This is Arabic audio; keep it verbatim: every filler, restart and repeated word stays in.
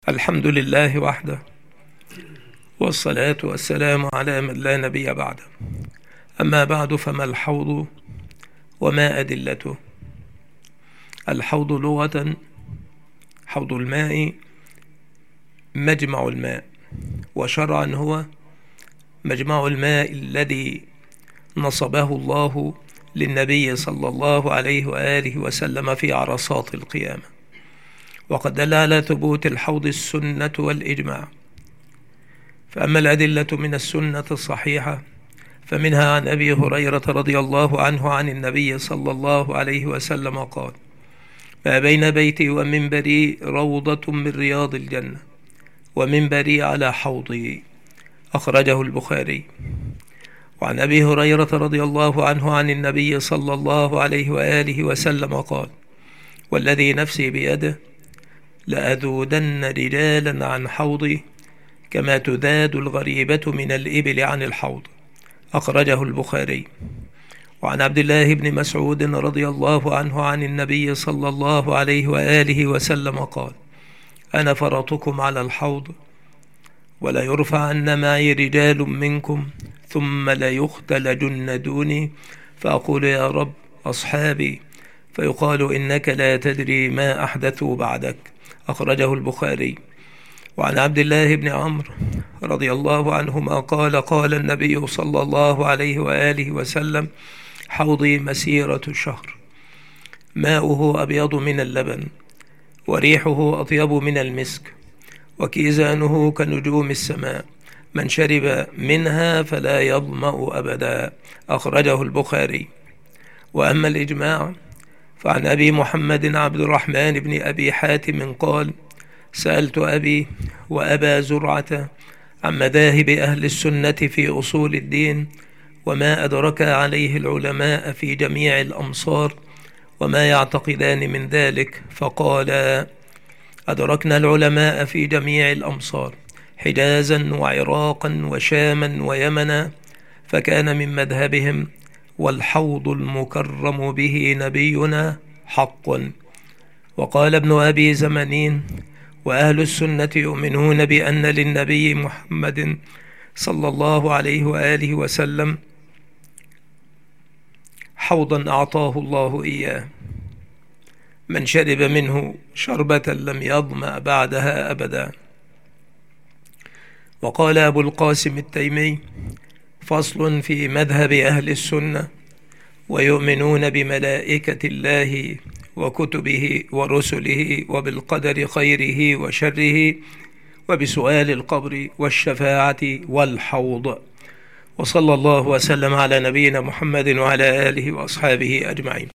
الحمد لله وحده، والصلاة والسلام على من لا نبي بعده. أما بعد، فما الحوض وما أدلته؟ الحوض لغة حوض الماء مجمع الماء، وشرعا هو مجمع الماء الذي نصبه الله للنبي صلى الله عليه وآله وسلم في عرصات القيامة. وقد دل على ثبوت الحوض السنة والإجماع. فأما الأدلة من السنة الصحيحة فمنها عن أبي هريرة رضي الله عنه عن النبي صلى الله عليه وسلم قال: ما بين بيتي ومنبري روضة من رياض الجنة، ومنبري على حوضي. أخرجه البخاري. وعن أبي هريرة رضي الله عنه عن النبي صلى الله عليه وآله وسلم قال: والذي نفسي بيده لأذودن رجالا عن حوضي كما تذاد الغريبة من الإبل عن الحوض. أخرجه البخاري. وعن عبد الله بن مسعود رضي الله عنه عن النبي صلى الله عليه وآله وسلم قال: أنا فرطكم على الحوض، ولا يرفعن معي رجال منكم ثم ليختلجن دوني، فأقول يا رب أصحابي، فيقال إنك لا تدري ما أحدثوا بعدك. أخرجه البخاري. وعن عبد الله بن عمرو رضي الله عنهما قال: قال النبي صلى الله عليه وآله وسلم: حوضي مسيرة الشهر، ماؤه أبيض من اللبن، وريحه أطيب من المسك، وكيزانه كنجوم السماء، من شرب منها فلا يظمأ أبدا. أخرجه البخاري. وأما الإجماع فعن أبي محمد عبد الرحمن بن أبي حاتم قال: سألت أبي وأبا زرعة عن مذاهب أهل السنة في أصول الدين، وما أدرك عليه العلماء في جميع الأمصار، وما يعتقدان من ذلك، فقال: أدركنا العلماء في جميع الأمصار، حجازا وعراقا وشاما ويمنا، فكان من مذهبهم: والحوض المكرم به نبينا حق. وقال ابن أبي زمانين: وأهل السنة يؤمنون بأن للنبي محمد صلى الله عليه وآله وسلم حوضا أعطاه الله إياه، من شرب منه شربة لم يظمأ بعدها أبدا. وقال أبو القاسم التيمي: فصل في مذهب أهل السنة: ويؤمنون بملائكة الله وكتبه ورسله، وبالقدر خيره وشره، وبسؤال القبر والشفاعة والحوض. وصلى الله وسلم على نبينا محمد وعلى آله وأصحابه أجمعين.